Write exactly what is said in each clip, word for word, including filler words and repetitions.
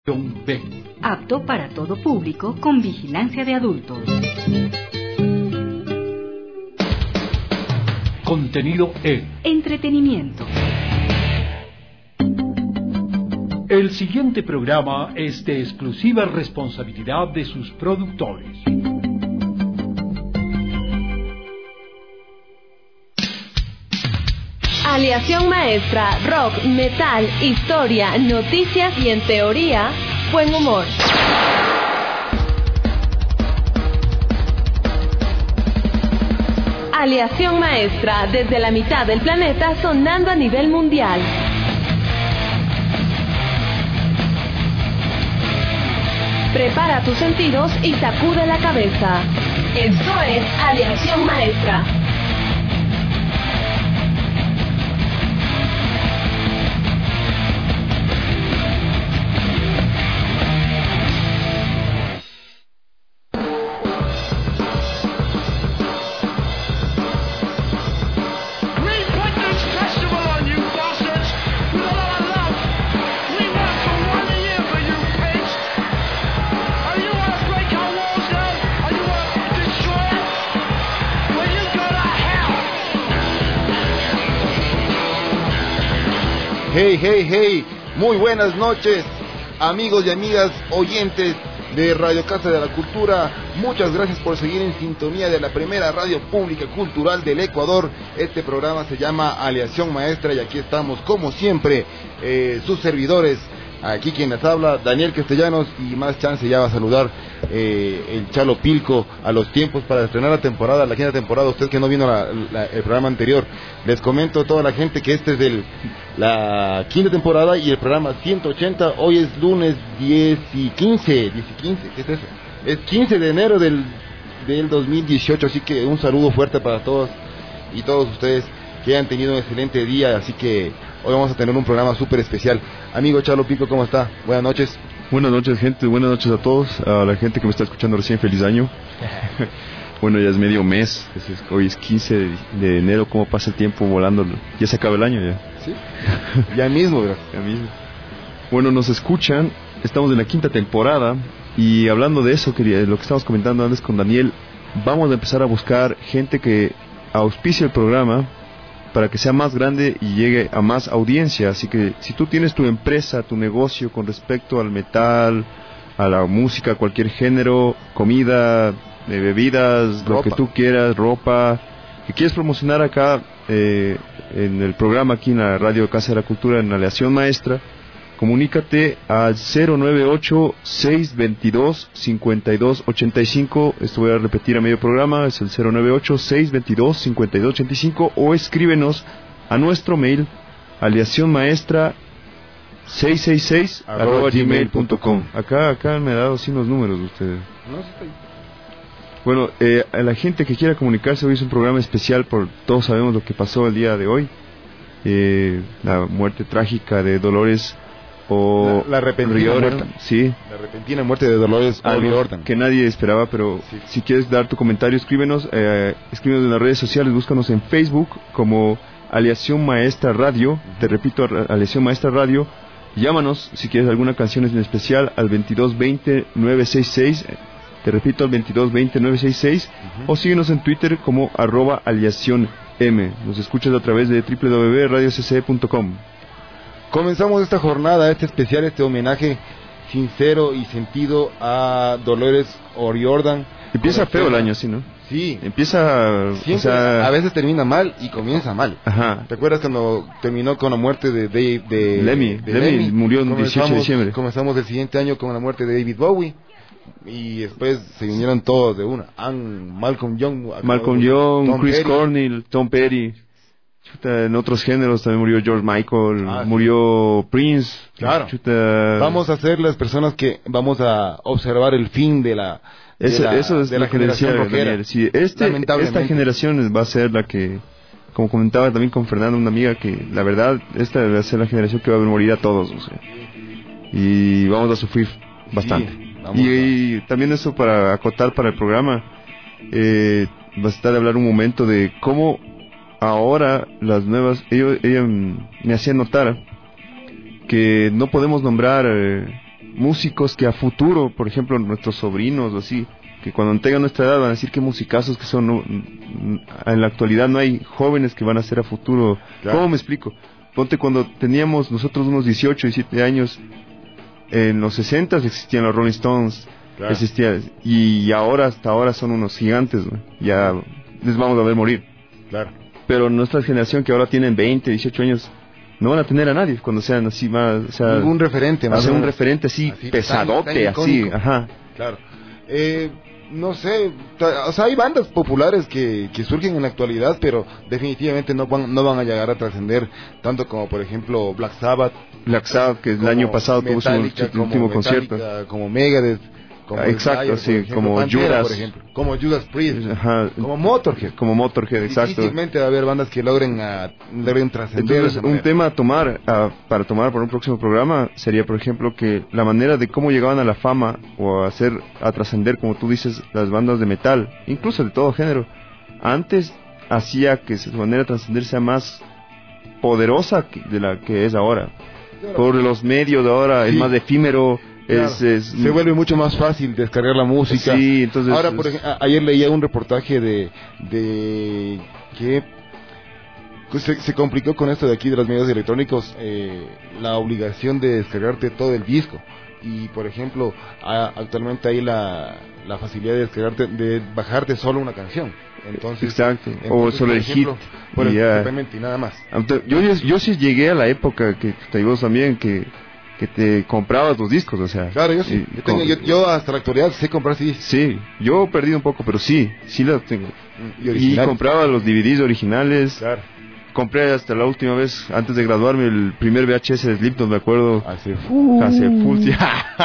B. Apto para todo público con vigilancia de adultos. Contenido E. Entretenimiento. El siguiente programa es de exclusiva responsabilidad de sus productores. Aleación maestra, rock, metal, historia, noticias y en teoría, buen humor. Aleación maestra, desde la mitad del planeta sonando a nivel mundial. Prepara tus sentidos y sacude la cabeza. Esto es Aleación maestra. Hey, hey, hey, muy buenas noches, amigos y amigas oyentes de Radio Casa de la Cultura. Muchas gracias por seguir en sintonía de la primera radio pública cultural del Ecuador. Este programa se llama Aleación Maestra y aquí estamos, como siempre, eh, sus servidores. Aquí quien les habla, Daniel Castellanos, y más chance ya va a saludar eh, el Chalo Pilco a los tiempos para estrenar la temporada, la quinta temporada. Usted que no vino la, la, el programa anterior, les comento a toda la gente que este es el, la quinta temporada y el programa ciento ochenta. Hoy es lunes diez y quince, diez y quince, ¿qué es eso? Es quince de enero del, del dos mil dieciocho, así que un saludo fuerte para todos y todos ustedes que han tenido un excelente día, así que hoy vamos a tener un programa súper especial. Amigo Chalo Pico, ¿cómo está? Buenas noches. Buenas noches, gente. Buenas noches a todos. A la gente que me está escuchando recién, feliz año. Bueno, ya es medio mes. Hoy es quince de enero. ¿Cómo pasa el tiempo volando? Ya se acaba el año ya. Sí. Ya mismo, bro. Ya mismo. Bueno, nos escuchan. Estamos en la quinta temporada. Y hablando de eso, quería, lo que estábamos comentando antes con Daniel, vamos a empezar a buscar gente que auspicie el programa para que sea más grande y llegue a más audiencia. Así que si tú tienes tu empresa, tu negocio con respecto al metal, a la música, cualquier género, comida, eh, bebidas, ropa, lo que tú quieras, ropa, que quieres promocionar acá eh, en el programa, aquí en la Radio Casa de la Cultura, en Aleación Maestra, comunícate al cero nueve ocho, seis dos dos, cinco dos ocho cinco. Esto voy a repetir a medio programa. Es el cero nueve ocho, seis dos dos, cinco dos ocho cinco. O escríbenos a nuestro mail aleacionmaestra seiscientos sesenta y seis arroba gmail punto com. Acá, acá me ha dado sin los números de ustedes. No, sí estoy... Bueno, eh, a la gente que quiera comunicarse, hoy es un programa especial, por todos sabemos lo que pasó el día de hoy. Eh, la muerte trágica de Dolores o la, la repentina O'Riordan, muerte. Sí. La repentina muerte de Dolores O'Riordan, que nadie esperaba, pero sí. Si quieres dar tu comentario, escríbenos, eh, escríbenos en las redes sociales, búscanos en Facebook como Aleación Maestra Radio. Uh-huh. Te repito, Aleación Maestra Radio. Llámanos si quieres alguna canción en especial al veintidós veinte, novecientos sesenta y seis. Te repito, al veintidós veinte, novecientos sesenta y seis. Uh-huh. O síguenos en Twitter como arroba aleación M. Nos escuchas a través de doble u doble u doble u punto radio c c punto com. Comenzamos esta jornada, este especial, este homenaje sincero y sentido a Dolores O'Riordan. Empieza feo el año, sí, ¿no? Sí. Empieza... Siempre, o sea, a veces termina mal y comienza mal. Ajá. ¿Te acuerdas cuando terminó con la muerte de, de, de Lemmy? De Lemmy, Lemmy murió el dieciocho de diciembre. Comenzamos el siguiente año con la muerte de David Bowie. Y después se vinieron todos de una. Ann, Malcolm Young. Malcolm Young, Tom Chris Petty. Cornell, Tom Petty. Chuta, en otros géneros también murió George Michael, ah, murió sí. Prince. Claro. Chuta. Vamos a ser las personas que vamos a observar el fin de la, de eso, la, eso es de la generación rockera. Sí, este, esta generación va a ser la que, como comentaba también con Fernanda, una amiga, que la verdad esta va a ser la generación que va a morir a todos, o sea, y vamos a sufrir bastante. Sí, y, y también eso para acotar para el programa, eh, va a estar a hablar un momento de cómo ahora las nuevas, ellos, ella me hacía notar que no podemos nombrar eh, músicos que a futuro, por ejemplo, nuestros sobrinos o así, que cuando tengan nuestra edad van a decir qué musicazos que son. No, en la actualidad no hay jóvenes que van a ser a futuro. Claro. ¿Cómo me explico? Ponte, cuando teníamos nosotros unos dieciocho, diecisiete años, en los sesenta existían los Rolling Stones, claro. existía, y ahora, hasta ahora son unos gigantes, ¿no? Ya les vamos a ver morir. Claro. Pero nuestra generación, que ahora tienen veinte, dieciocho años, no van a tener a nadie cuando sean así más, o sea, ningún referente, más hacer un referente así, así pesadote, tan, tan así, ajá. Claro. Eh, no sé, o sea, hay bandas populares que, que surgen en la actualidad, pero definitivamente no van, no van a llegar a trascender tanto como, por ejemplo, Black Sabbath. Black Sabbath, que el año pasado tuvo su último concierto. Como Megadeth. Como exacto, Slayer, sí, ejemplo, como Pantera, Judas, por ejemplo, como Judas Priest, ajá, como Motorhead, como Motorhead, exacto. Difícilmente va a haber bandas que logren, uh, logren trascender. Entonces, un tema a tomar, uh, para tomar para un próximo programa, sería, por ejemplo, que la manera de cómo llegaban a la fama o a hacer, a trascender, como tú dices, las bandas de metal, incluso de todo género, antes hacía que su manera de trascender sea más poderosa de la que es ahora. Por los medios de ahora, sí. Es más efímero. Claro, es, es, se vuelve mucho más fácil descargar la música. Sí, entonces ahora, por ejemplo, a, ayer leía un reportaje de de que se, se complicó con esto de aquí de los medios electrónicos, eh, la obligación de descargarte todo el disco. Y por ejemplo, a, actualmente hay la, la facilidad de descargarte, de bajarte solo una canción. Entonces, exacto, entonces, o solo el hit. Por y, exactamente, y nada más. Yo, yo, yo sí llegué a la época que te digo también que que te comprabas los discos, o sea. Claro, yo sí. Y, yo, tengo, yo, yo hasta la actualidad sé comprar C Ds. Sí, yo he perdido un poco, pero sí, sí los tengo. Y, y compraba los D V Ds originales. Claro. Compré hasta la última vez, antes de graduarme, el primer V H S de Slipknot, me acuerdo. Hace full. Hace full, sí.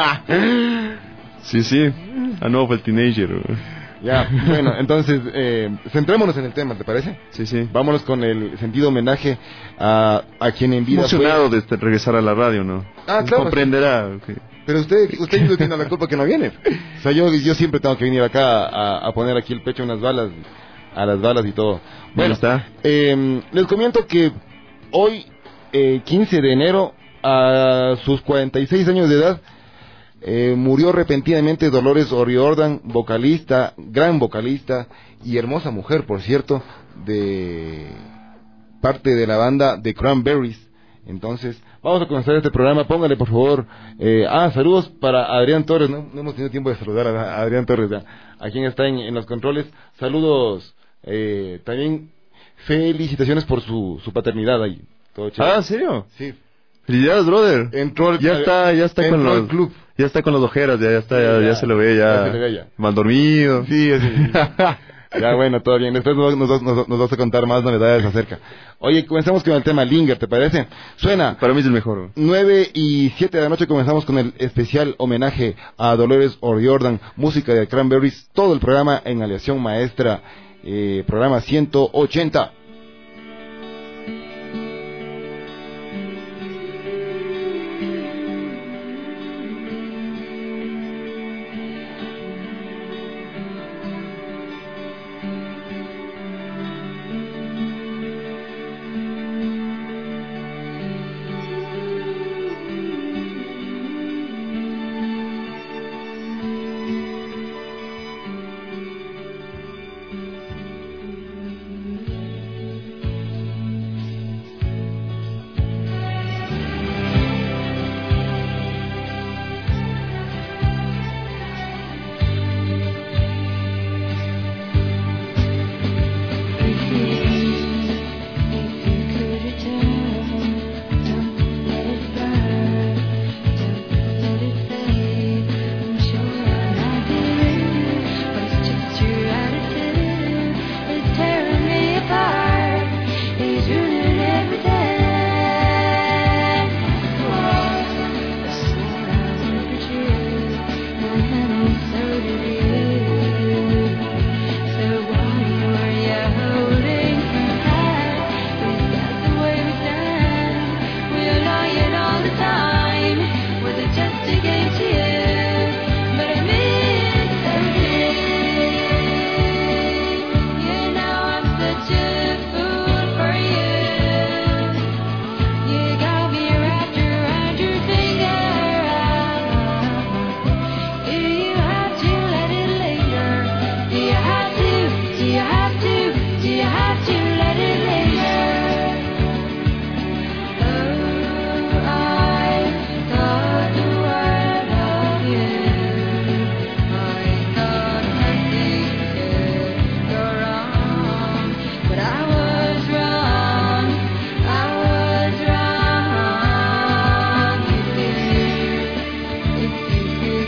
sí, sí. A nuevo el teenager. Ya, bueno, entonces, eh, centrémonos en el tema, ¿te parece? Sí, sí. Vámonos con el sentido homenaje a, a quien en vida emocionado fue... de regresar a la radio, ¿no? Ah, claro. Comprenderá. Okay. Pero usted, usted no tiene la culpa que no viene. O sea, yo, yo siempre tengo que venir acá a, a poner aquí el pecho a unas balas, a las balas y todo. Bueno, está. Eh, les comento que hoy, eh, quince de enero, a sus cuarenta y seis años de edad, Eh, murió repentinamente Dolores O'Riordan, vocalista, gran vocalista y hermosa mujer, por cierto, de parte de la banda The Cranberries. Entonces, vamos a comenzar este programa. Póngale, por favor, eh, ah, saludos para Adrián Torres. No, no hemos tenido tiempo de saludar a, a Adrián Torres, ya, a quien está en, en los controles. Saludos, eh, también felicitaciones por su, su paternidad ahí. Todo chévere. Ah, ¿en serio? Sí. Felicidades, brother. Entró el, ya está, ya está con los club. Ya está con las ojeras, ya, ya está, ya, ya, ya se lo ve, ya, ya, se le ve ya. Mal dormido. Sí, sí. Ya, bueno, todo bien. Después nos, nos, nos, nos vas a contar más novedades acerca. Oye, comenzamos con el tema Linger, ¿te parece? Suena. Para mí es el mejor. nueve y siete de la noche comenzamos con el especial homenaje a Dolores O'Riordan, música de Cranberries, todo el programa en aleación maestra, eh, programa ciento ochenta.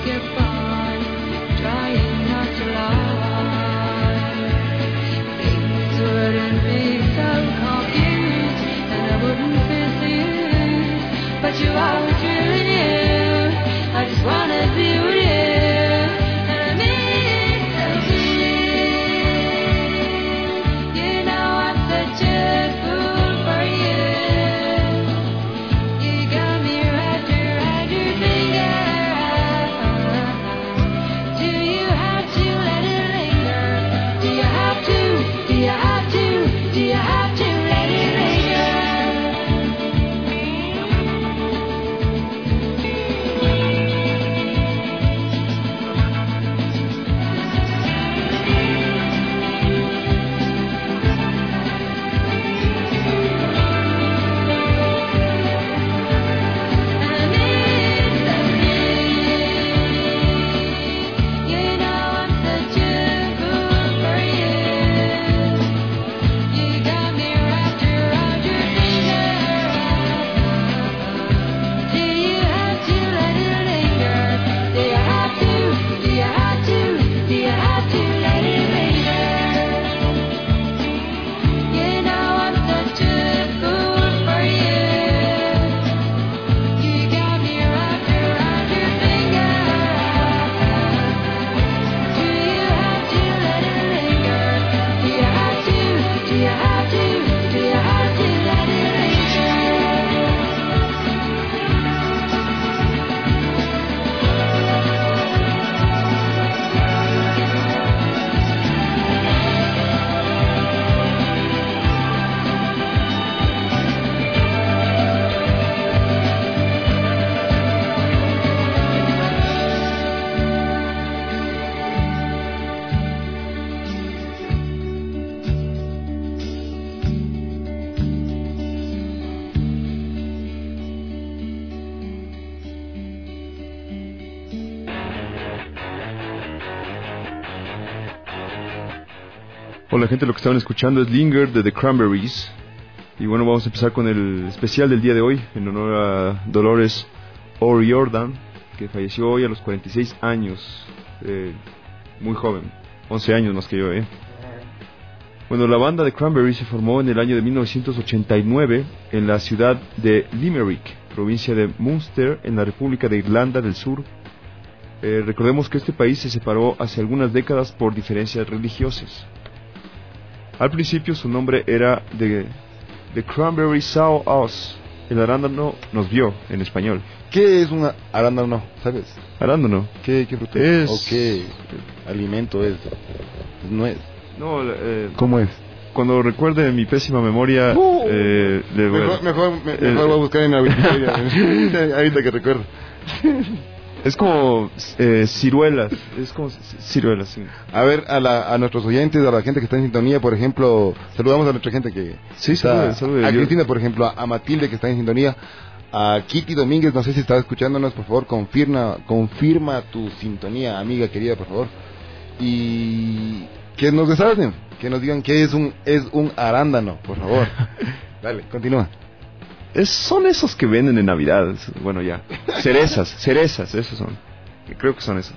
Hola gente, lo que estaban escuchando es Linger de The Cranberries. Y bueno, vamos a empezar con el especial del día de hoy, en honor a Dolores O'Riordan, que falleció hoy a los cuarenta y seis años, eh, muy joven, once años más que yo, ¿eh? Bueno, la banda The Cranberries se formó en el año de mil novecientos ochenta y nueve en la ciudad de Limerick, provincia de Munster, en la República de Irlanda del Sur. Eh, recordemos que este país se separó hace algunas décadas por diferencias religiosas. Al principio su nombre era The, The Cranberry Saw Us. El arándano nos vio en español. ¿Qué es un arándano? ¿Sabes? Arándano. ¿Qué, qué fruta es? ¿O qué alimento es? No es. No, eh, ¿Cómo es? Cuando recuerde mi pésima memoria, uh, eh, le voy mejor, a... mejor, me, eh, mejor voy a buscar en la Wikipedia. Ahorita que recuerdo. Es como eh, ciruelas, es como ciruelas, sí. A ver, a, la, a nuestros oyentes, a la gente que está en sintonía, por ejemplo, saludamos a nuestra gente que sí, está, salude, salude, a yo... Cristina, por ejemplo, a, a Matilde que está en sintonía, a Kitty Domínguez, no sé si está escuchándonos, por favor, confirma, confirma tu sintonía, amiga querida, por favor, y que nos desarmen, que nos digan qué es un es un arándano, por favor. Dale, continúa. Es, son esos que venden en Navidad. Bueno, ya. Cerezas, cerezas, esos son. Creo que son esos.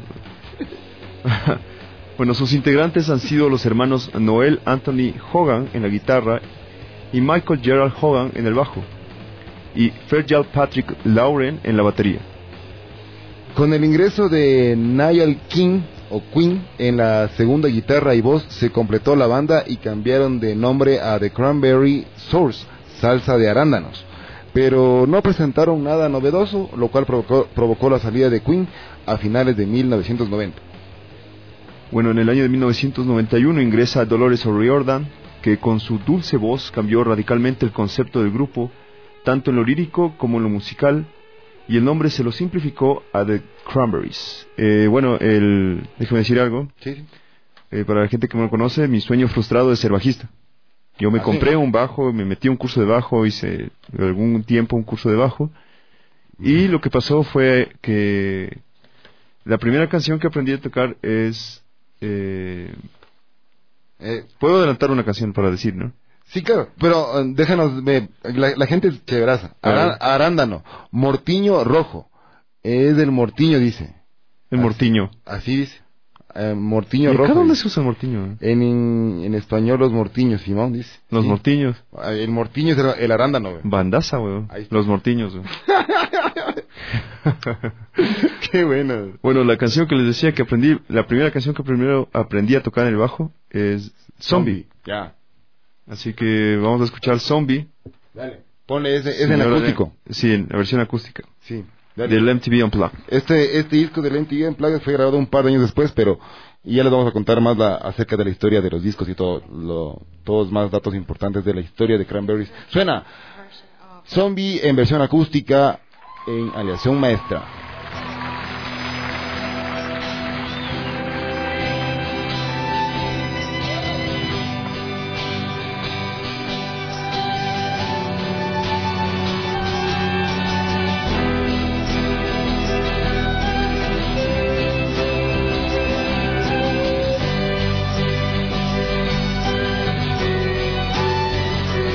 Bueno, sus integrantes han sido los hermanos Noel Anthony Hogan en la guitarra y Michael Gerald Hogan en el bajo. Y Fergal Patrick Lauren en la batería. Con el ingreso de Niall King o Queen en la segunda guitarra y voz, se completó la banda y cambiaron de nombre a The Cranberry Sauce, salsa de arándanos. Pero no presentaron nada novedoso, lo cual provocó, provocó la salida de Queen a finales de mil novecientos noventa. Bueno, en el año de mil novecientos noventa y uno ingresa Dolores O'Riordan, que con su dulce voz cambió radicalmente el concepto del grupo, tanto en lo lírico como en lo musical, y el nombre se lo simplificó a The Cranberries. Eh, bueno, el, déjame decir algo. Sí. Eh, para la gente que no lo conoce, mi sueño frustrado es ser bajista. Yo me ¿Ah, compré sí? un bajo, me metí a un curso de bajo, hice algún tiempo un curso de bajo, y lo que pasó fue que la primera canción que aprendí a tocar es... Eh, eh, puedo adelantar una canción para decir, ¿no? Sí, claro, pero uh, déjanos, me, la, la gente es chéveraza. Ará, arándano, mortiño rojo, es del mortiño, dice. El mortiño. Así dice. Eh, mortiño ¿Y acá rojo. dónde dice. se usa el mortiño? En, en, en español los mortiños, Simón, dice. Los Sí. mortiños. El mortiño es el, el arándano, güey. Bandaza, weón. Ahí está. Los mortiños, weón. Qué bueno. Bueno, la canción que les decía que aprendí, la primera canción que primero aprendí a tocar en el bajo es Zombie. Ya. Así que vamos a escuchar Zombie. Dale. Ponle ese, es en Señora acústico. de- sí, en la versión acústica. Sí. Dale. Del M T V Unplugged. Este, este disco del M T V Unplugged fue grabado un par de años después, pero ya les vamos a contar más la, acerca de la historia de los discos y todo, lo, todos más datos importantes de la historia de Cranberries. Suena Zombie en versión acústica en aleación maestra.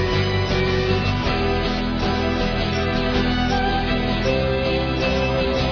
Zombie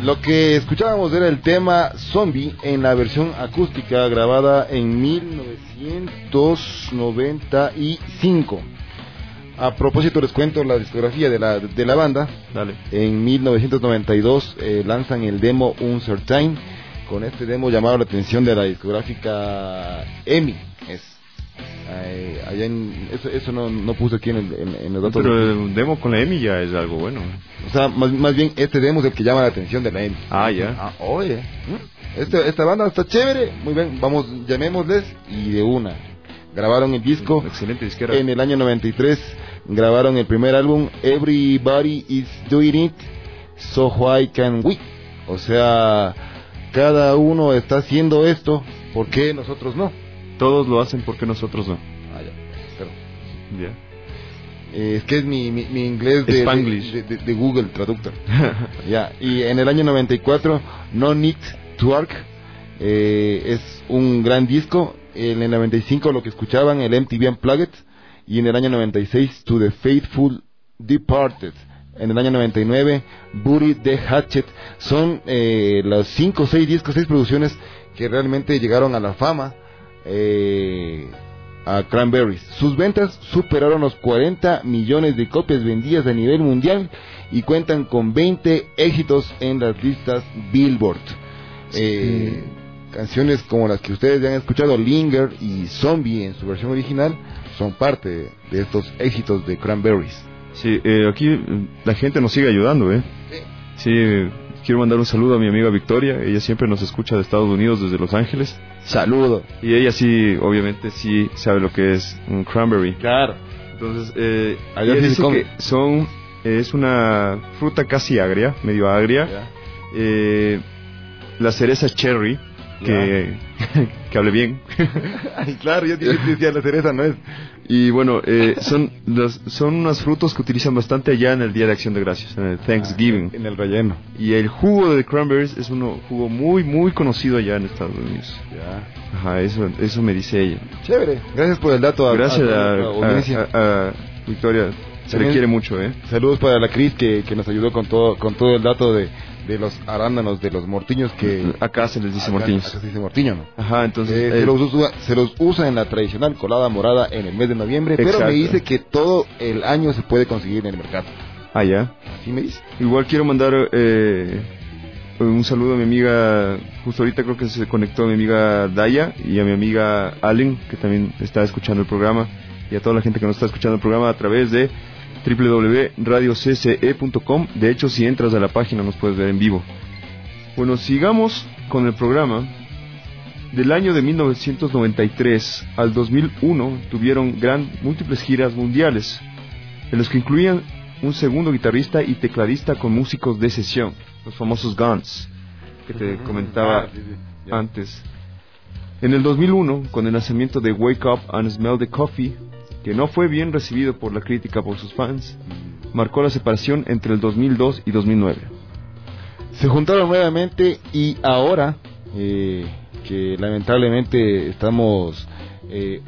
Lo que escuchábamos era el tema Zombie en la versión acústica grabada en mil novecientos noventa y cinco. A propósito, les cuento la discografía de la, de la banda. Dale. En mil novecientos noventa y dos eh, lanzan el demo Uncertain. Con este demo llamaron la atención de la discográfica E M I. Es, eh, allá en, eso, eso no, no puse aquí en, el, en, en los datos. Pero el demo con la E M I ya es algo bueno. O sea, más, más bien este demo es el que llama la atención de la E M I. Ah, ya. Ah, oye, este, esta banda está chévere. Muy bien, vamos, llamémosles y de una. Grabaron el disco. Excelente disquera. En el año noventa y tres grabaron el primer álbum Everybody is Doing It, So Why Can We. O sea, cada uno está haciendo esto, ¿por qué nosotros no? Todos lo hacen, ¿por qué nosotros no? Ah, ya, pero Ya. eh, es que es mi, mi, mi inglés de, Spanglish. de, de, de Google Traductor. Ya. Y en el año noventa y cuatro No Need to Arc, eh, es un gran disco. En el noventa y cinco lo que escuchaban, el M T V Unplugged, y en el año noventa y seis To the Faithful Departed. En el año noventa y nueve Buried the Hatchet. Son eh, los cinco o seis discos, seis producciones que realmente llegaron a la fama eh, a Cranberries. Sus ventas superaron los cuarenta millones de copias vendidas a nivel mundial y cuentan con veinte éxitos en las listas Billboard. Eh, sí. Canciones como las que ustedes ya han escuchado, Linger y Zombie en su versión original, son parte de estos éxitos de Cranberries. Sí, eh, aquí la gente nos sigue ayudando, ¿eh? Sí. Sí, eh, quiero mandar un saludo a mi amiga Victoria. Ella siempre nos escucha de Estados Unidos, desde Los Ángeles. Saludo. Y ella sí, obviamente, sí sabe lo que es un cranberry. Claro. Entonces, eh, ella dice que son, eh, es una fruta casi agria, medio agria. Yeah. Eh, la cereza cherry. Que, que hable bien. Ay, claro, yo decía la cereza no es. Y bueno, eh, son los, son unos frutos que utilizan bastante allá en el Día de Acción de Gracias, en el Thanksgiving. Ah, en el relleno. Y el jugo de cranberries es un jugo muy, muy conocido allá en Estados Unidos. Ya. Ajá, eso, eso me dice ella. Chévere, gracias por el dato. A, gracias a, a, a, a, a Victoria, se También, le quiere mucho, ¿eh? Saludos para la Cris que, que nos ayudó con todo, con todo el dato de... de los arándanos, de los mortiños que... Acá se les dice acá, mortiños. Acá se dice mortiño, ¿no? Ajá, entonces... Eh, eh, se, los usa, se los usa en la tradicional colada morada en el mes de noviembre, exacto. Pero me dice que todo el año se puede conseguir en el mercado. Ah, ya. ¿Sí me dice? Igual quiero mandar eh, un saludo a mi amiga, justo ahorita creo que se conectó a mi amiga Daya y a mi amiga Allen, que también está escuchando el programa, y a toda la gente que nos está escuchando el programa a través de doble u doble u doble u punto radio c c e punto com. De hecho, si entras a la página nos puedes ver en vivo. Bueno, sigamos con el programa. Del año de mil novecientos noventa y tres al dos mil uno tuvieron gran, múltiples giras mundiales, en los que incluían un segundo guitarrista y tecladista con músicos de sesión, los famosos Guns, que te comentaba ah, sí, sí, yeah. antes. En el dos mil uno, con el lanzamiento de Wake Up and Smell the Coffee, que no fue bien recibido por la crítica por sus fans, marcó la separación entre el dos mil dos y dos mil nueve. Se juntaron nuevamente y ahora eh, que lamentablemente estamos eh,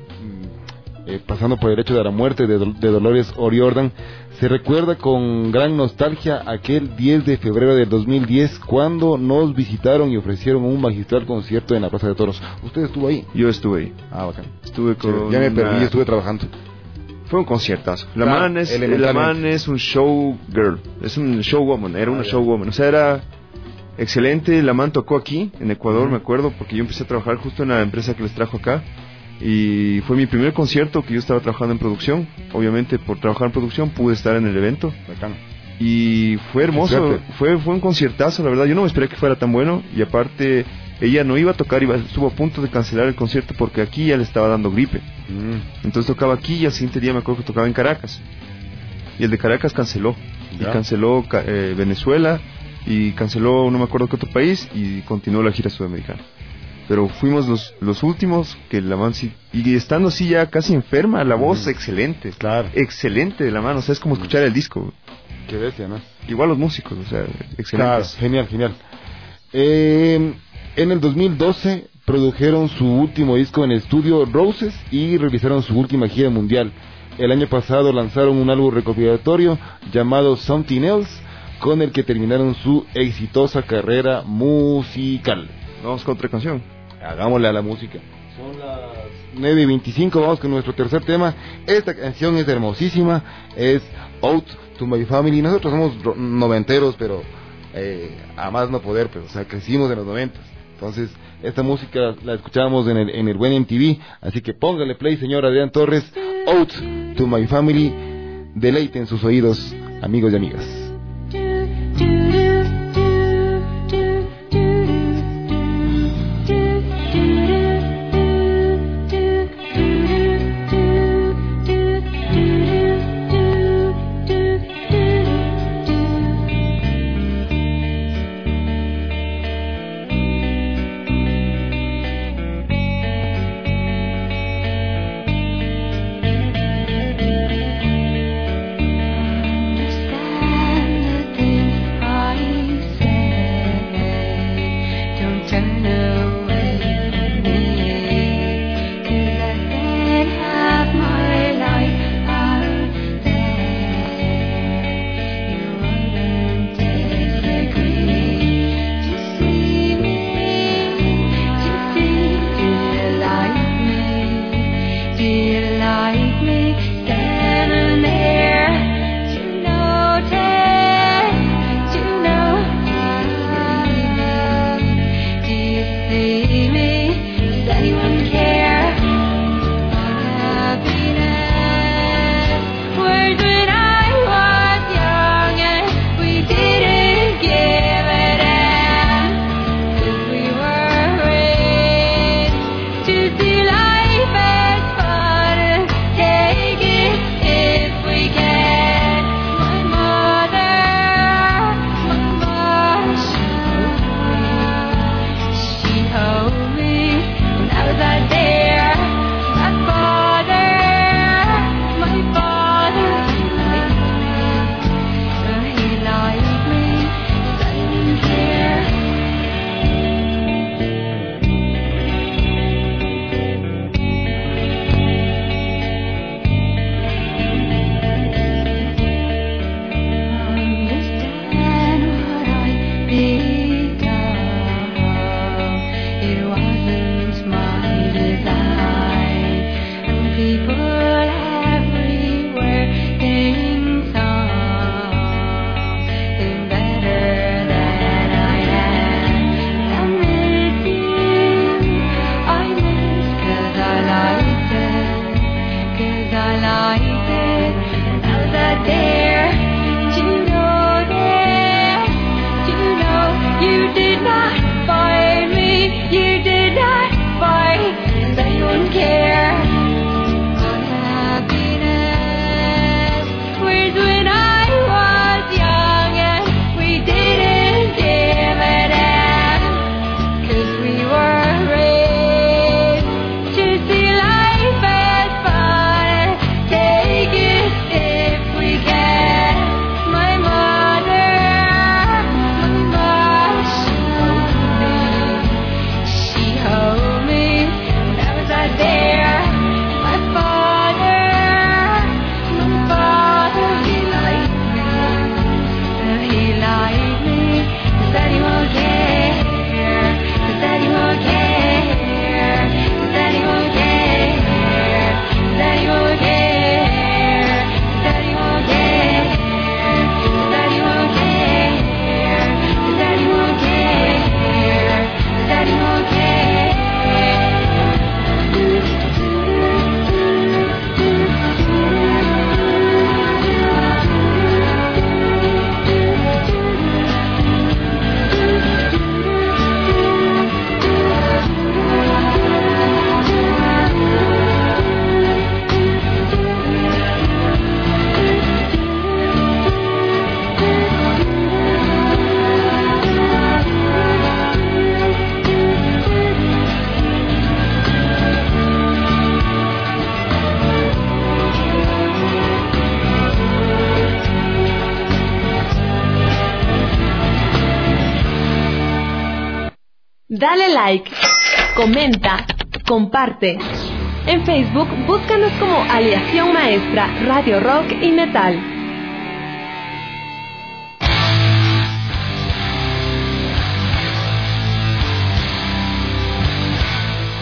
eh, pasando por el hecho de la muerte de, de Dolores O'Riordan, se recuerda con gran nostalgia aquel diez de febrero del dos mil diez cuando nos visitaron y ofrecieron un magistral concierto en la Plaza de Toros. ¿Usted estuvo ahí? Yo estuve ahí. Ah, bacán. Estuve con sí, ya me perdí, una... estuve trabajando. Fue un conciertazo. La claro, man es la man es un showgirl, es un showwoman, era ah, una showwoman. O sea, era excelente. La man tocó aquí en Ecuador, uh-huh. me acuerdo, porque yo empecé a trabajar justo en la empresa que les trajo acá. Y fue mi primer concierto que yo estaba trabajando en producción. Obviamente por trabajar en producción pude estar en el evento. Bacán. Y fue hermoso, fue fue un conciertazo, la verdad. Yo no me esperé que fuera tan bueno. Y aparte ella no iba a tocar, iba, estuvo a punto de cancelar el concierto porque aquí ya le estaba dando gripe. Mm. Entonces tocaba aquí y al siguiente día me acuerdo que tocaba en Caracas. Y el de Caracas canceló. ¿Ya? Y canceló eh, Venezuela y canceló no me acuerdo qué otro país y continuó la gira sudamericana. Pero fuimos los los últimos que la man sí, y estando así ya casi enferma, la voz mm. excelente, claro, excelente de la mano, o sea, es como escuchar el disco. Qué bestia, ¿no? Igual los músicos, o sea, excelentes. Claro, genial, genial. Eh, en el dos mil doce produjeron su último disco en estudio, Roses, y realizaron su última gira mundial. El año pasado lanzaron un álbum recopilatorio llamado Something Else, con el que terminaron su exitosa carrera musical. Vamos con otra canción. Hagámosle a la música. Son las nueve y veinticinco, vamos con nuestro tercer tema. Esta canción es hermosísima, es Out to My Family. Nosotros somos noventeros, pero eh, a más no poder, pero o sea, crecimos en los noventas. Entonces, esta música la escuchábamos en el, en el buen M T V, así que póngale play, señor Adrián Torres. Out to My Family. Deleiten sus oídos, amigos y amigas. Dale like, comenta, comparte. En Facebook, búscanos como Aleación Maestra, Radio Rock y Metal.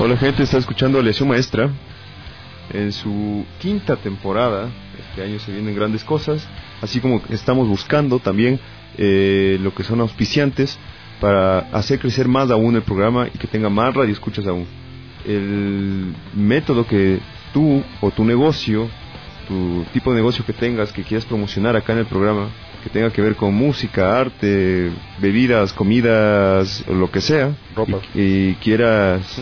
Hola gente, está escuchando Aleación Maestra en su quinta temporada. Este año se vienen grandes cosas, así como estamos buscando también eh, lo que son auspiciantes para hacer crecer más aún el programa y que tenga más radioescuchas aún. El método que tú o tu negocio, tu tipo de negocio que tengas, que quieras promocionar acá en el programa, que tenga que ver con música, arte, bebidas, comidas, o lo que sea, ropa, y, y quieras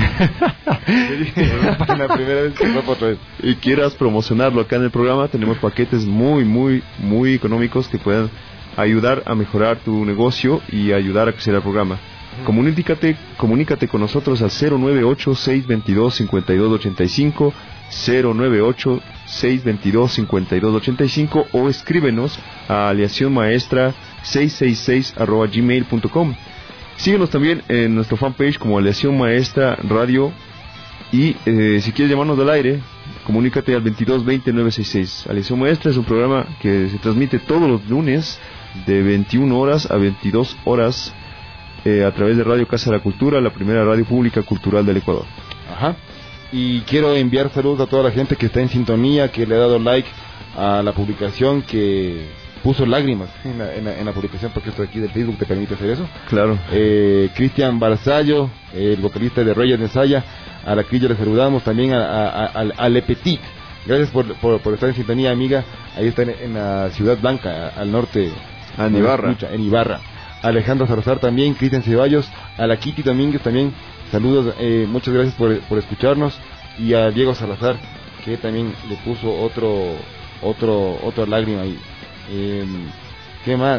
la primera vez que ropa otra vez. y quieras promocionarlo acá en el programa, tenemos paquetes muy, muy, muy económicos que puedan ayudar a mejorar tu negocio y ayudar a crecer el programa. Comunícate, comunícate con nosotros al cero nueve ocho, seis dos dos, cinco dos ocho cinco, cero nueve ocho, seis dos dos, cinco dos ocho cinco, o escríbenos a aleacionmaestra seiscientos sesenta y seis arroba gmail punto com. Síguenos también en nuestro fanpage como Aleación Maestra Radio, y eh, si quieres llamarnos al aire, comunícate al veintidós veinte nueve sesenta y seis. Aleación Maestra es un programa que se transmite todos los lunes de veintiuna horas a veintidós horas eh, a través de Radio Casa de la Cultura, la primera radio pública cultural del Ecuador. Ajá. Y quiero enviar saludos a toda la gente que está en sintonía, que le ha dado like a la publicación, que puso lágrimas en la, en la, en la publicación, porque esto de aquí del Facebook te permite hacer eso. Claro. Eh, Cristian Barzallo, el vocalista de Reyes de Saya, a la que ya le saludamos, también a, a, a, a, a Le Petit. Gracias por, por, por estar en sintonía, amiga. Ahí está en, en la Ciudad Blanca, al norte. En Ibarra. Escucha, en Ibarra. Alejandro Salazar también, Cristian Ceballos, a la Kitty Domínguez también, saludos, eh, muchas gracias por, por escucharnos, y a Diego Salazar, que también le puso otro, otro, otra lágrima ahí. Eh, ¿Qué más?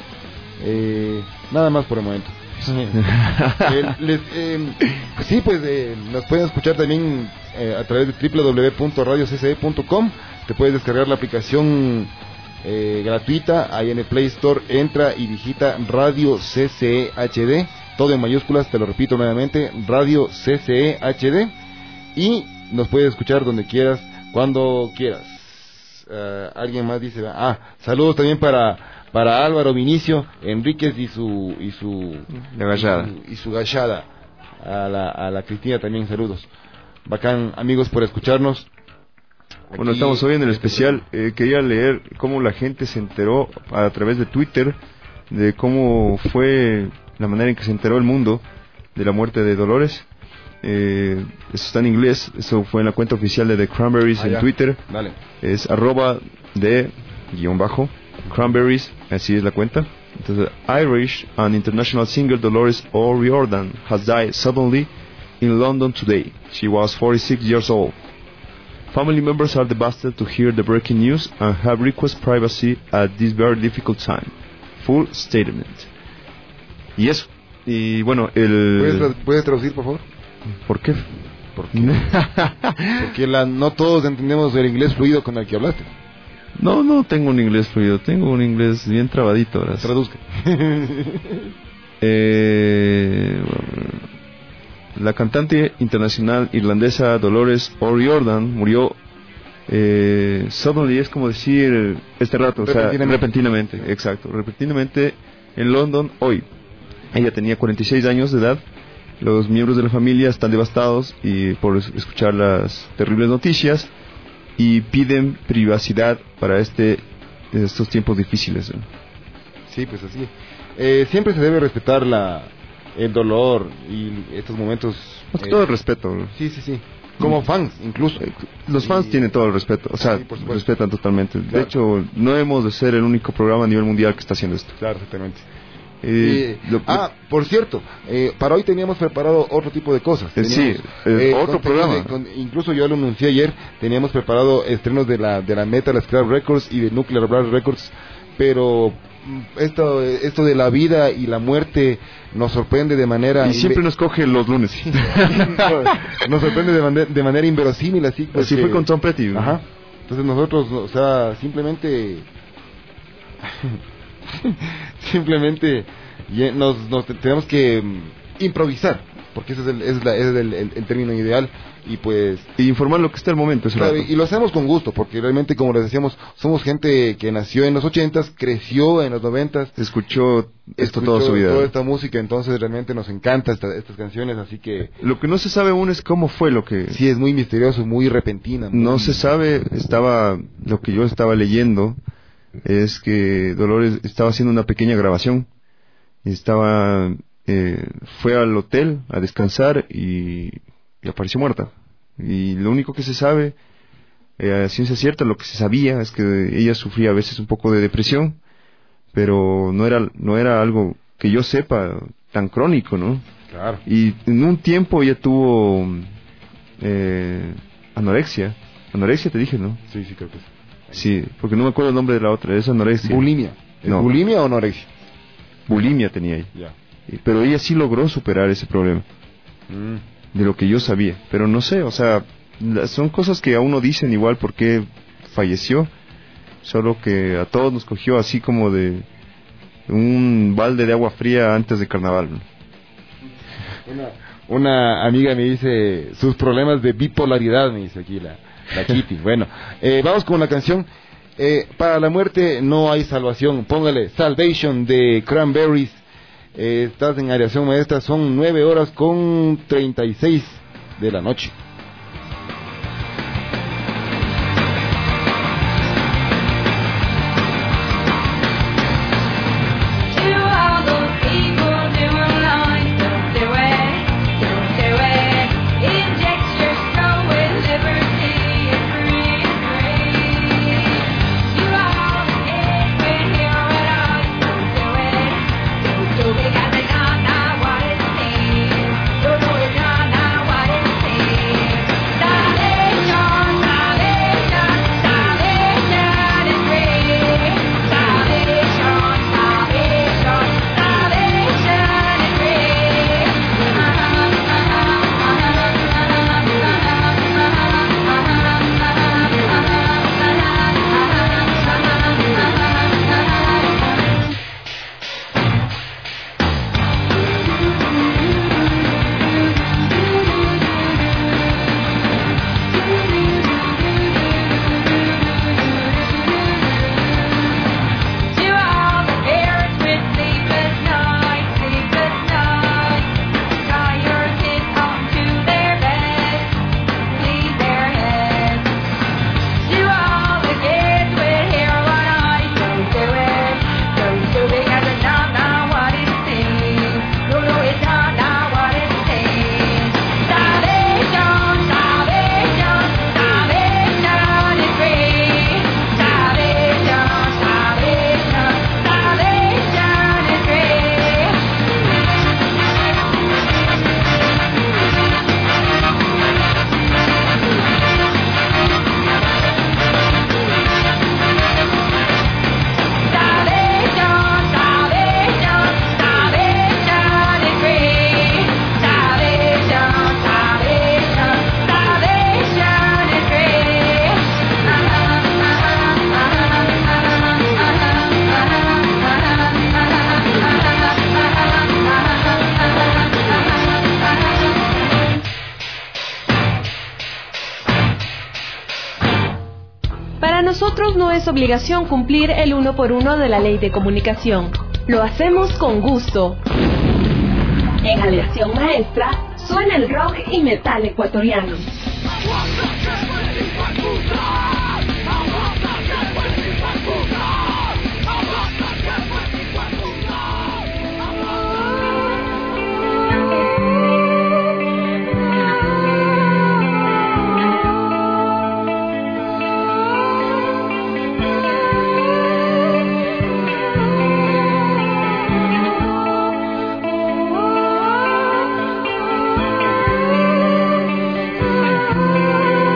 Eh, nada más por el momento. eh, les, eh, sí, pues eh, nos pueden escuchar también eh, a través de doble u doble u doble u punto radio c c e punto com. Te puedes descargar la aplicación Eh, gratuita, ahí en el Play Store, entra y digita Radio C C E H D, todo en mayúsculas, te lo repito nuevamente, Radio C C E H D, y nos puedes escuchar donde quieras, cuando quieras. Uh, alguien más dice, ah, saludos también para para Álvaro Vinicio Enríquez y su y su la gallada y su, y su gallada, a la a la Cristina también saludos. Bacán, amigos, por escucharnos. Aquí, bueno, estamos hoy en el especial. Eh, quería leer cómo la gente se enteró a través de Twitter de cómo fue la manera en que se enteró el mundo de la muerte de Dolores. Eh, eso está en inglés, eso fue en la cuenta oficial de The Cranberries ah, en ya. Twitter. Dale. Es arroba de guión bajo Cranberries, así es la cuenta. Entonces, Irish and international singer Dolores O'Riordan has died suddenly in London today. She was forty-six years old. Family members are devastated to hear the breaking news and have requested privacy at this very difficult time. Full statement. Y eso. Y bueno, el... ¿Puedes, tra- ¿puedes traducir, por favor? ¿Por qué? ¿Por qué? Porque la, no todos entendemos el inglés fluido con el que hablaste. No, no tengo un inglés fluido. Tengo un inglés bien trabadito. ¿verdad? Traduzca. eh... La cantante internacional irlandesa Dolores O'Riordan murió eh, suddenly, es como decir este rato, o sea, repentinamente. repentinamente, exacto, repentinamente en London hoy. Ella tenía cuarenta y seis años de edad. Los miembros de la familia están devastados y por escuchar las terribles noticias y piden privacidad para este estos tiempos difíciles. ¿no? Sí, pues así. Eh, siempre se debe respetar la el dolor y estos momentos. Más que eh, todo el respeto. ¿no? Sí, sí, sí. Como fans, incluso. Los fans y... tienen todo el respeto, o sea, sí, respetan totalmente. Claro. De hecho, no hemos de ser el único programa a nivel mundial que está haciendo esto. Claro, exactamente. Eh, y, lo, ah, por cierto, eh, para hoy teníamos preparado otro tipo de cosas. Eh, sí, eh, otro programa. De, con, incluso yo lo anuncié ayer, teníamos preparado estrenos de la de la Metal Scrap Records y de Nuclear Blast Records, pero esto esto de la vida y la muerte nos sorprende de manera... Y siempre nos coge los lunes. Nos sorprende de, man- de manera inverosímil, así pues así que, fue con Tom Petty. ¿no? Ajá. Entonces nosotros, o sea, simplemente... simplemente nos, nos tenemos que improvisar. porque ese es el, es la, es el, el, el término ideal, y pues... Y informar lo que está el momento. Claro, y lo hacemos con gusto, porque realmente, como les decíamos, somos gente que nació en los ochentas, creció en los noventas, escuchó esto escuchó toda su vida. toda esta música, entonces realmente nos encanta esta, estas canciones, así que... Lo que no se sabe aún es cómo fue lo que... Sí, es muy misterioso, muy repentina. Muy... No se sabe, estaba, lo que yo estaba leyendo es que Dolores estaba haciendo una pequeña grabación, estaba, eh, fue al hotel a descansar y, y apareció muerta. Y lo único que se sabe, eh, a ciencia cierta, lo que se sabía es que ella sufría a veces un poco de depresión, pero no era, no era algo que yo sepa tan crónico, ¿no? Claro. Y en un tiempo ella tuvo eh, anorexia. Anorexia te dije, ¿no? Sí, sí, creo que sí. Sí, porque no me acuerdo el nombre de la otra, es anorexia. Bulimia. ¿Es No. bulimia o anorexia? Bulimia tenía ella. Ya. Pero ella sí logró superar ese problema, Mm. de lo que yo sabía. Pero no sé, o sea, la- son cosas que a uno dicen igual por qué falleció, solo que a todos nos cogió así como de un balde de agua fría antes de carnaval, ¿no? Una, una amiga me dice sus problemas de bipolaridad, me dice aquí la, la Kitty. Bueno, eh, vamos con la canción. Eh, para la muerte no hay salvación. Póngale Salvation de Cranberries. Eh, estás en Areación Maestra. Son nueve horas con treinta y seis de la noche. nosotros no es obligación cumplir el uno por uno de la ley de comunicación. Lo hacemos con gusto. En Aleación Maestra suena el rock y metal ecuatoriano. Oh,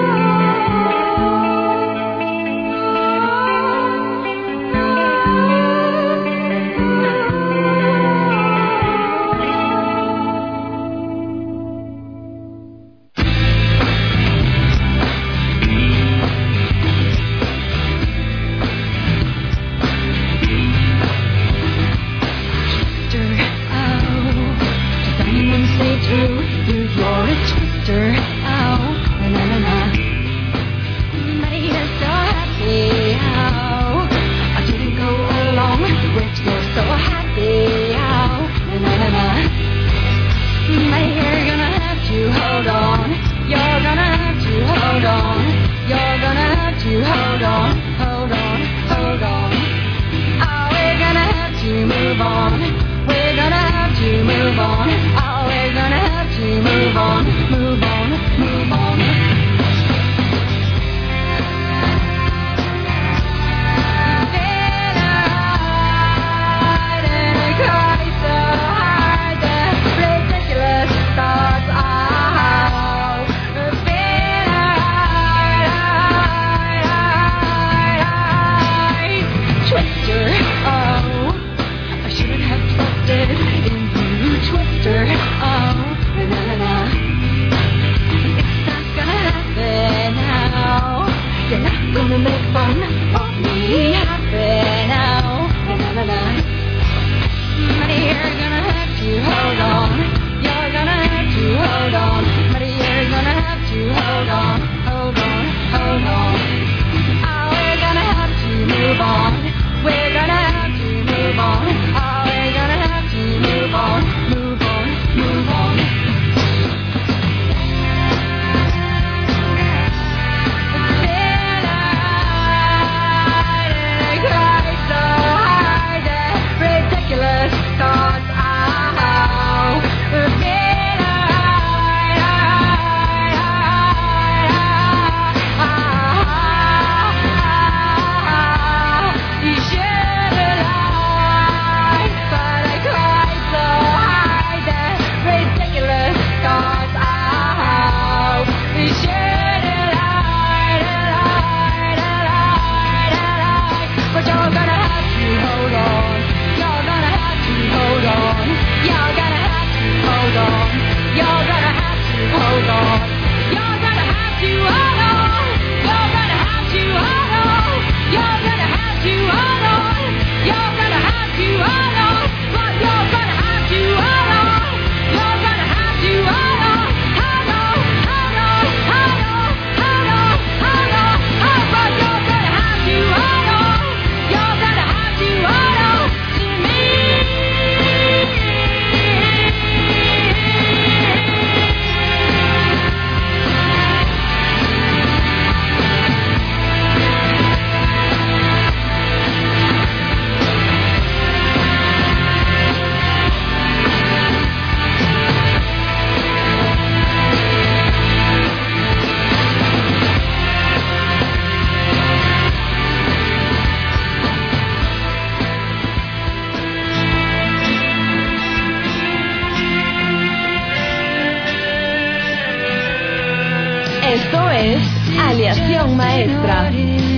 Aleación Maestra.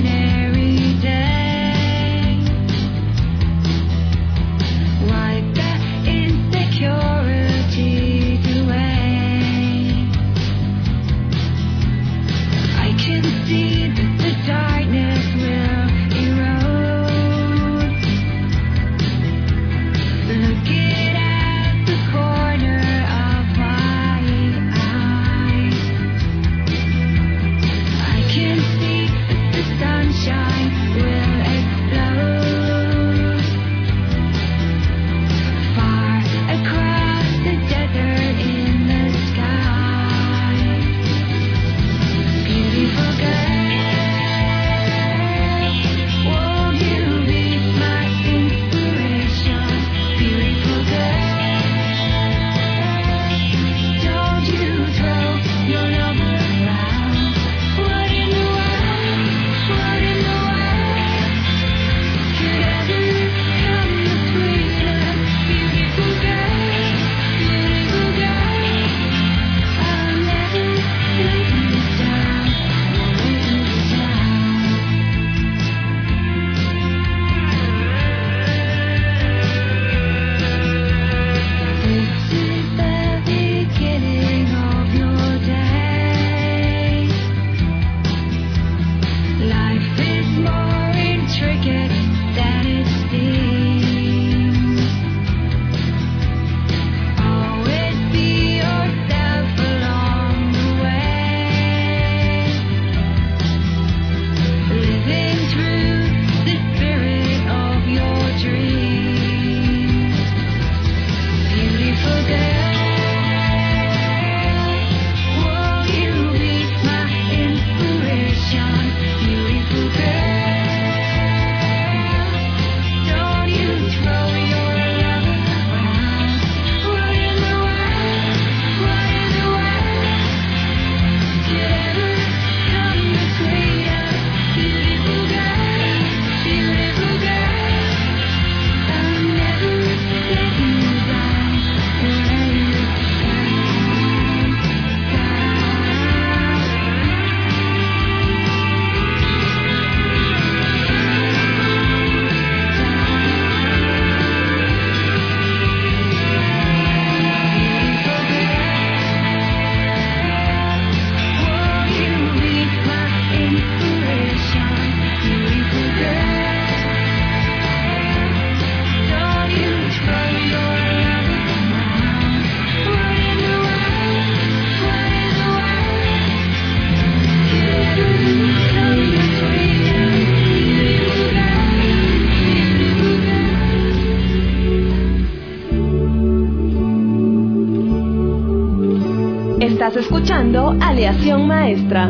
Estás escuchando Aleación Maestra.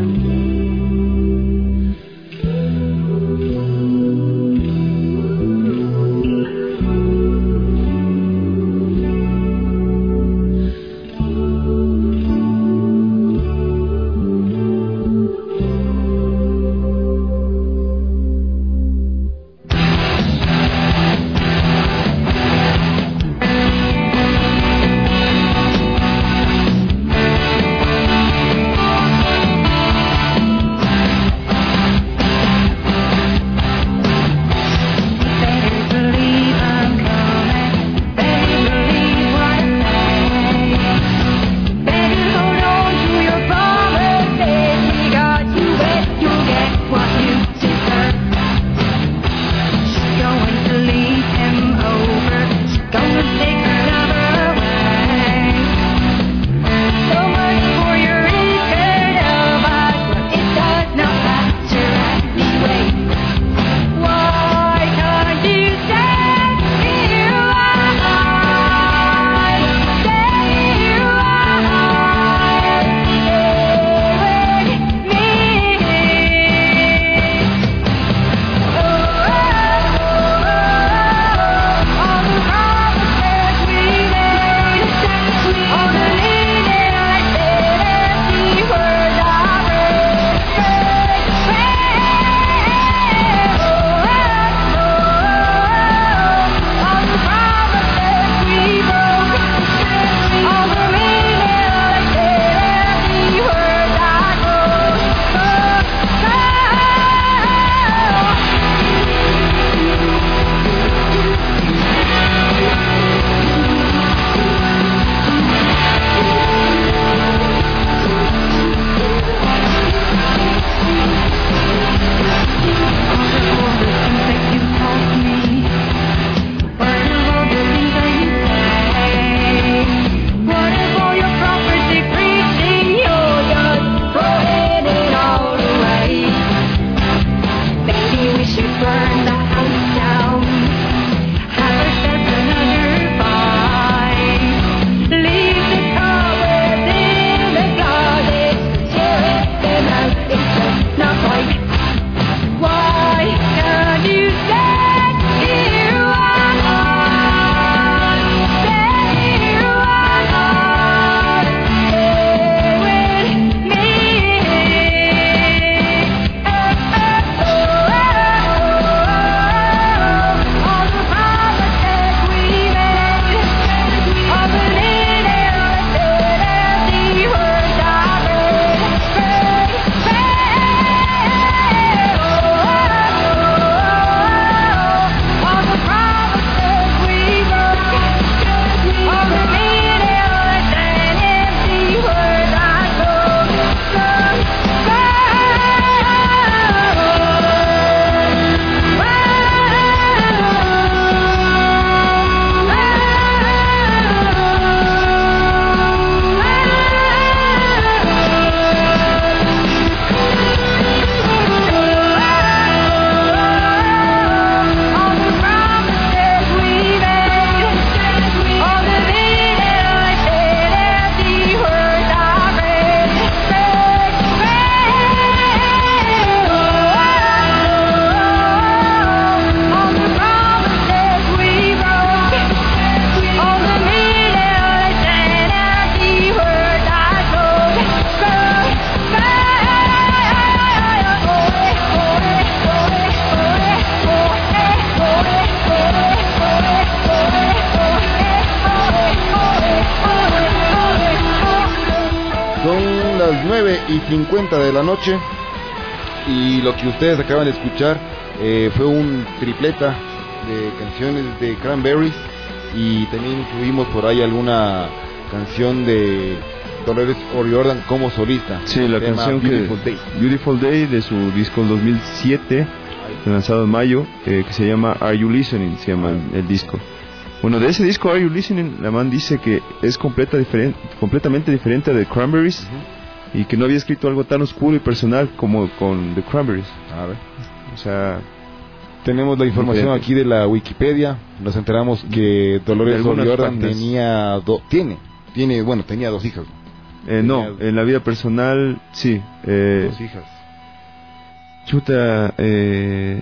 nueve y cincuenta de la noche, y lo que ustedes acaban de escuchar eh, fue un tripleta de canciones de Cranberries, y también incluimos por ahí alguna canción de Dolores O'Riordan como solista. Sí, la canción Beautiful que Day. Beautiful Day de su disco dos mil siete, lanzado en mayo, eh, que se llama Are You Listening, se llama el, el disco. Bueno, de ese disco Are You Listening, la man dice que es completa diferen, completamente diferente de Cranberries, uh-huh. y que no había escrito algo tan oscuro y personal como con The Cranberries. A ver. O sea, tenemos la información diferente. Aquí de la Wikipedia. Nos enteramos que Dolores O'Riordan tenía do, tiene, tiene, bueno, tenía dos hijas. Eh, no, en la vida personal, sí. Eh, dos hijas. Chuta, eh,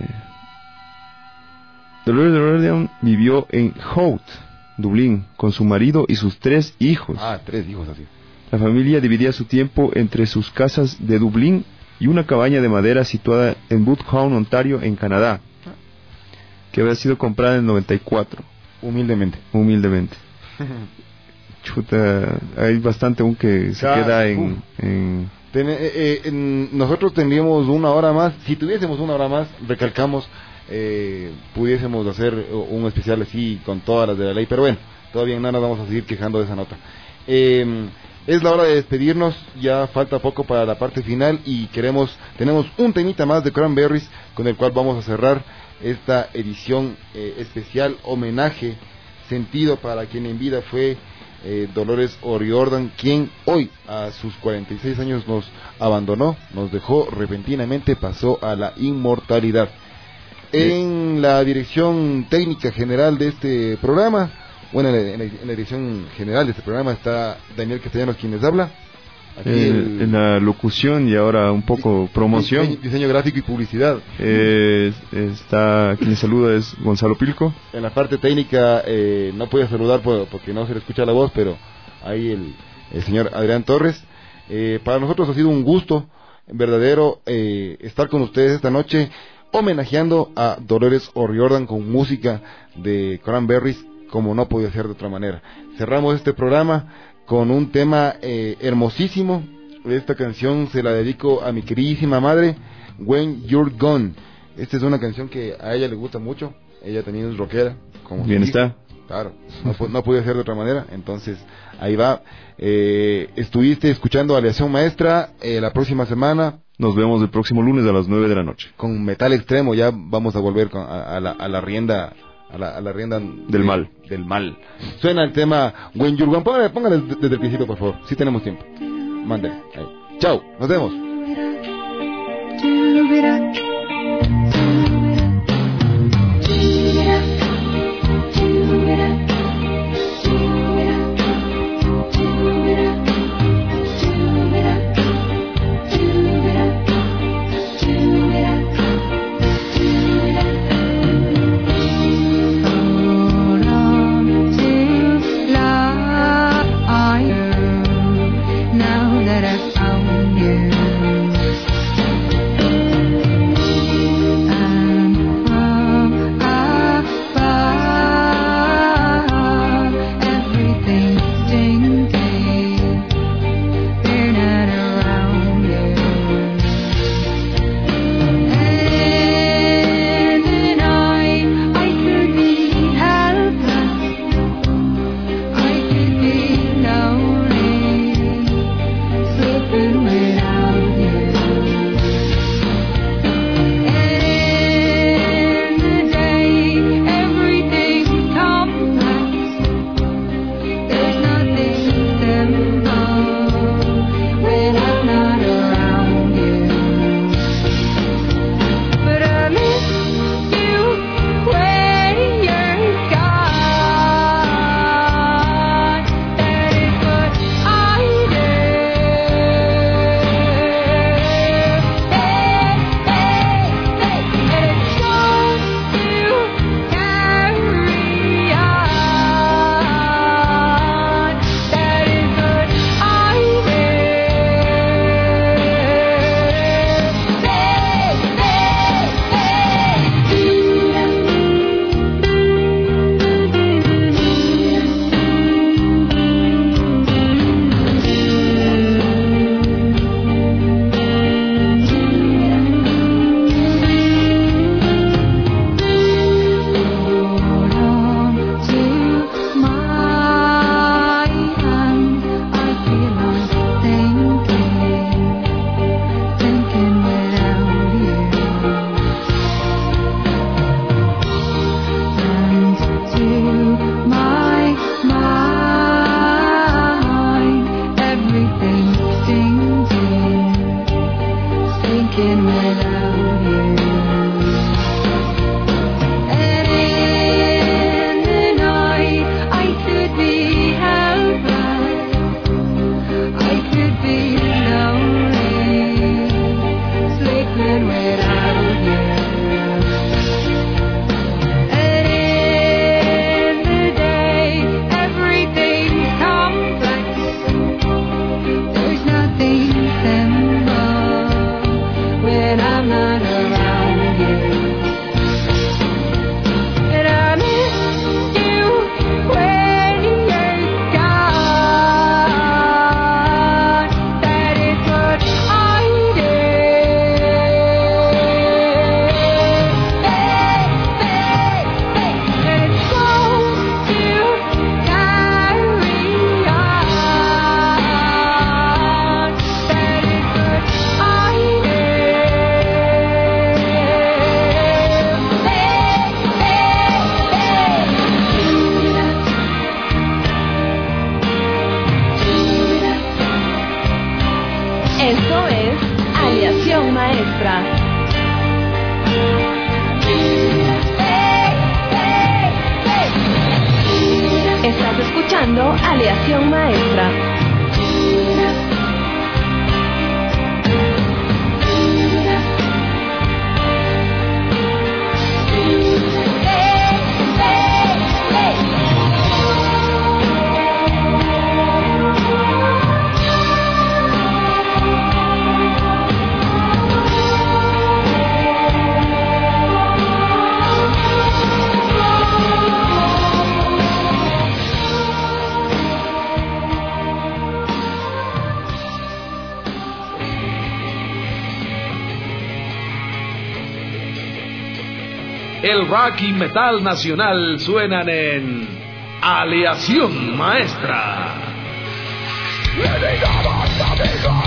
Dolores O'Riordan vivió en Howth, Dublín, con su marido y sus tres hijos. Ah, tres hijos así. La familia dividía su tiempo entre sus casas de Dublín y una cabaña de madera situada en Woodhown, Ontario, en Canadá, que había sido comprada en el noventa y cuatro. Humildemente. Humildemente. Chuta, hay bastante aún que se ya, queda en... Uh. en... Ten, eh, eh, en, nosotros tendríamos una hora más. Si tuviésemos una hora más, recalcamos, eh, pudiésemos hacer un especial así con todas las de la ley, pero bueno, todavía no nos vamos a seguir quejando de esa nota. Eh, es la hora de despedirnos, ya falta poco para la parte final, y queremos, tenemos un temita más de Cranberries con el cual vamos a cerrar esta edición eh, especial, homenaje sentido para quien en vida fue Eh, Dolores O'Riordan, quien hoy a sus cuarenta y seis años nos abandonó, nos dejó repentinamente, pasó a la inmortalidad. Sí. En la dirección técnica general de este programa, bueno, en la, en la dirección general de este programa está Daniel Castellanos, quien les habla. Aquí eh, el, en la locución y ahora un poco promoción, diseño, diseño gráfico y publicidad. Eh, está quien saluda es Gonzalo Pilco. En la parte técnica eh, no puede saludar por, porque no se le escucha la voz, pero ahí el, el señor Adrián Torres. Eh, para nosotros ha sido un gusto verdadero eh, estar con ustedes esta noche, homenajeando a Dolores O'Riordan con música de Cranberries, como no podía ser de otra manera. Cerramos este programa con un tema eh, hermosísimo. Esta canción se la dedico a mi queridísima madre, When You're Gone. Esta es una canción que a ella le gusta mucho. Ella también es rockera. Como bien está. Claro, no, no puede ser de otra manera. Entonces, ahí va. Eh, estuviste escuchando Aleación Maestra. Eh, la próxima semana nos vemos el próximo lunes a las nueve de la noche. Con Metal Extremo ya vamos a volver con, a, a, la, a la rienda... A la, a la rienda del de, mal. Del mal. Suena el tema When You're Gone. Póngale, póngale desde el principio, por favor. Si tenemos tiempo. Mándale. Ahí. Chao. Nos vemos. Now that I've found you, Estás escuchando Aleación Maestra. El rock y metal nacional suenan en Aleación Maestra.